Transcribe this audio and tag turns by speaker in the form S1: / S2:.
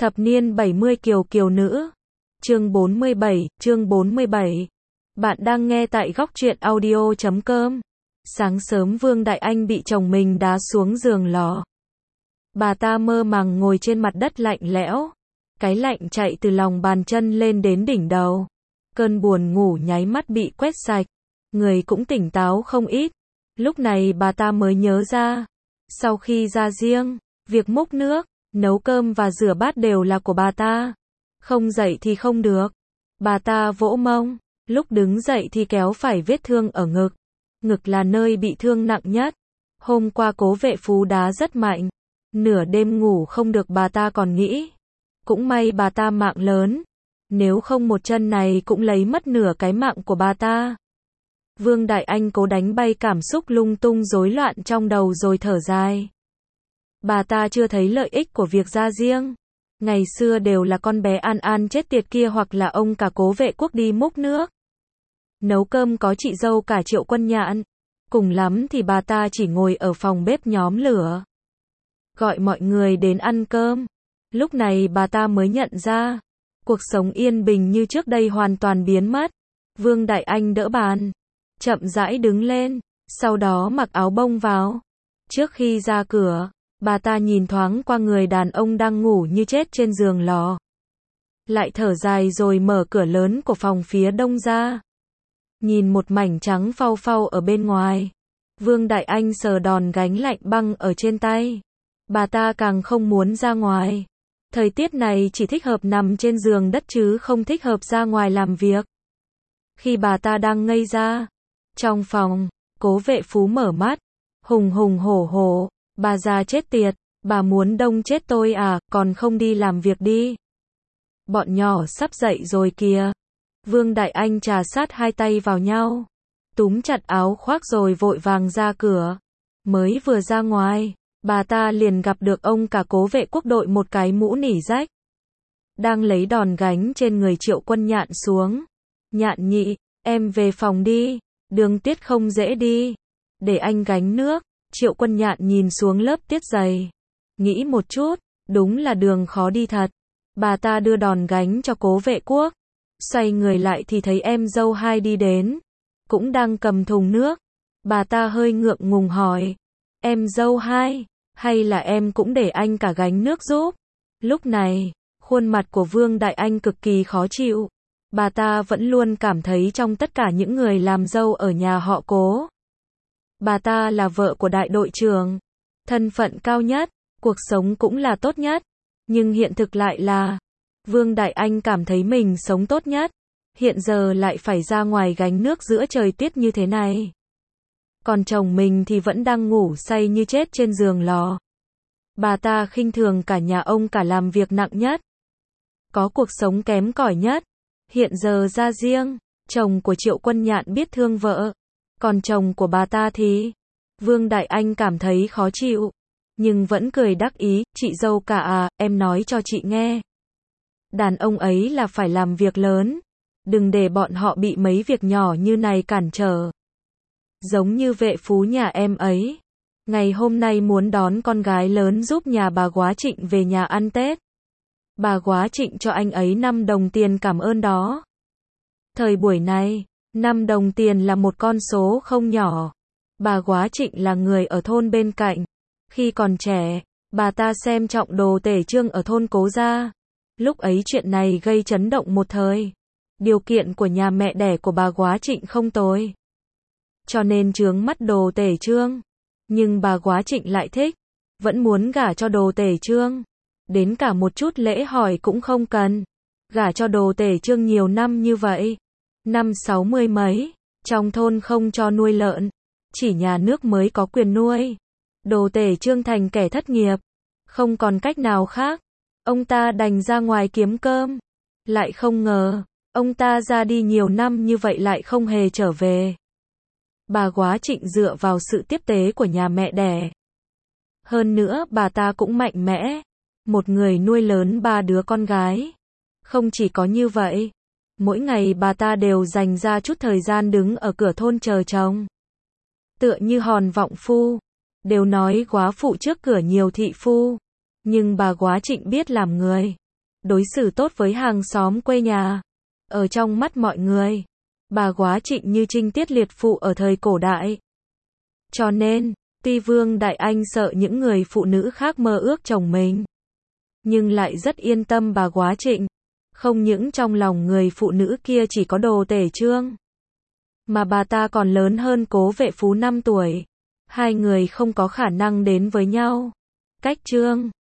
S1: Thập niên 70 kiều kiều nữ. Chương 47. Bạn đang nghe tại góc truyện audio.com. Sáng sớm Vương Đại Anh bị chồng mình đá xuống giường lò. Bà ta mơ màng ngồi trên mặt đất lạnh lẽo. Cái lạnh chạy từ lòng bàn chân lên đến đỉnh đầu. Cơn buồn ngủ nháy mắt bị quét sạch. Người cũng tỉnh táo không ít. Lúc này bà ta mới nhớ ra. Sau khi ra riêng, việc múc nước, nấu cơm và rửa bát đều là của bà ta. Không dậy thì không được. Bà ta vỗ mông, lúc đứng dậy thì kéo phải vết thương ở ngực. Ngực là nơi bị thương nặng nhất. Hôm qua Cố Vệ Phú đá rất mạnh. Nửa đêm ngủ không được bà ta còn nghĩ. Cũng may bà ta mạng lớn. Nếu không một chân này cũng lấy mất nửa cái mạng của bà ta. Vương Đại Anh cố đánh bay cảm xúc lung tung rối loạn trong đầu rồi thở dài. Bà ta chưa thấy lợi ích của việc ra riêng. Ngày xưa đều là con bé An An chết tiệt kia hoặc là ông cả Cố Vệ Quốc đi múc nước. Nấu cơm có chị dâu cả Triệu Quân Nhạn. Cùng lắm thì bà ta chỉ ngồi ở phòng bếp nhóm lửa. Gọi mọi người đến ăn cơm. Lúc này bà ta mới nhận ra. Cuộc sống yên bình như trước đây hoàn toàn biến mất. Vương Đại Anh đỡ bàn. Chậm rãi đứng lên. Sau đó mặc áo bông vào. Trước khi ra cửa, bà ta nhìn thoáng qua người đàn ông đang ngủ như chết trên giường lò. Lại thở dài rồi mở cửa lớn của phòng phía đông ra. Nhìn một mảnh trắng phau phau ở bên ngoài. Vương Đại Anh sờ đòn gánh lạnh băng ở trên tay. Bà ta càng không muốn ra ngoài. Thời tiết này chỉ thích hợp nằm trên giường đất chứ không thích hợp ra ngoài làm việc. Khi bà ta đang ngây ra, trong phòng, Cố Vệ Phú mở mắt, hùng hùng hổ hổ, bà già chết tiệt, bà muốn đông chết tôi à, còn không đi làm việc đi. Bọn nhỏ sắp dậy rồi kìa. Vương Đại Anh trà sát hai tay vào nhau, túm chặt áo khoác rồi vội vàng ra cửa. Mới vừa ra ngoài, bà ta liền gặp được ông cả Cố Vệ Quốc đội một cái mũ nỉ rách. Đang lấy đòn gánh trên người Triệu Quân Nhạn xuống. Nhạn nhị, em về phòng đi, đường tiết không dễ đi. Để anh gánh nước. Triệu Quân Nhạn nhìn xuống lớp tiết dày. Nghĩ một chút, đúng là đường khó đi thật. Bà ta đưa đòn gánh cho Cố Vệ Quốc. Xoay người lại thì thấy em dâu hai đi đến. Cũng đang cầm thùng nước. Bà ta hơi ngượng ngùng hỏi. Em dâu hai, hay là em cũng để anh cả gánh nước giúp? Lúc này, khuôn mặt của Vương Đại Anh cực kỳ khó chịu. Bà ta vẫn luôn cảm thấy trong tất cả những người làm dâu ở nhà họ Cố, bà ta là vợ của đại đội trưởng. Thân phận cao nhất, cuộc sống cũng là tốt nhất. Nhưng hiện thực lại là, Vương Đại Anh cảm thấy mình sống tốt nhất. Hiện giờ lại phải ra ngoài gánh nước giữa trời tuyết như thế này. Còn chồng mình thì vẫn đang ngủ say như chết trên giường lò. Bà ta khinh thường cả nhà ông cả làm việc nặng nhất. Có cuộc sống kém cỏi nhất. Hiện giờ ra riêng, chồng của Triệu Quân Nhạn biết thương vợ. Còn chồng của bà ta thì, Vương Đại Anh cảm thấy khó chịu. Nhưng vẫn cười đắc ý, chị dâu cả à, em nói cho chị nghe. Đàn ông ấy là phải làm việc lớn. Đừng để bọn họ bị mấy việc nhỏ như này cản trở. Giống như Vệ Phú nhà em ấy. Ngày hôm nay muốn đón con gái lớn giúp nhà bà Góa Trịnh về nhà ăn Tết. Bà Góa Trịnh cho anh ấy 5 đồng tiền cảm ơn đó. Thời buổi này, 5 đồng tiền là một con số không nhỏ. Bà Góa Trịnh là người ở thôn bên cạnh. Khi còn trẻ, bà ta xem trọng Đồ Tể Trương ở thôn Cố gia. Lúc ấy chuyện này gây chấn động một thời. Điều kiện của nhà mẹ đẻ của bà Góa Trịnh không tồi, cho nên chướng mắt Đồ Tể Trương. Nhưng bà Góa Trịnh lại thích, vẫn muốn gả cho Đồ Tể Trương. Đến cả một chút lễ hỏi cũng không cần. Gả cho Đồ Tể Trương nhiều năm như vậy. Năm 60 mấy, trong thôn không cho nuôi lợn. Chỉ nhà nước mới có quyền nuôi. Đồ Tể Trương thành kẻ thất nghiệp. Không còn cách nào khác. Ông ta đành ra ngoài kiếm cơm. Lại không ngờ, ông ta ra đi nhiều năm như vậy lại không hề trở về. Bà Góa Trịnh dựa vào sự tiếp tế của nhà mẹ đẻ. Hơn nữa bà ta cũng mạnh mẽ. Một người nuôi lớn 3 đứa con gái. Không chỉ có như vậy, mỗi ngày bà ta đều dành ra chút thời gian đứng ở cửa thôn chờ chồng. Tựa như hòn vọng phu. Đều nói góa phụ trước cửa nhiều thị phu. Nhưng bà Góa Trịnh biết làm người. đối xử tốt với hàng xóm quê nhà. Ở trong mắt mọi người, bà Góa Trịnh như trinh tiết liệt phụ ở thời cổ đại. Cho nên, tuy Vương Đại Anh sợ những người phụ nữ khác mơ ước chồng mình, nhưng lại rất yên tâm bà Góa Trịnh. Không những trong lòng người phụ nữ kia chỉ có Đồ Tể Trương, mà bà ta còn lớn hơn Cố Vệ Phú 5 tuổi. Hai người không có khả năng đến với nhau. Cách Trương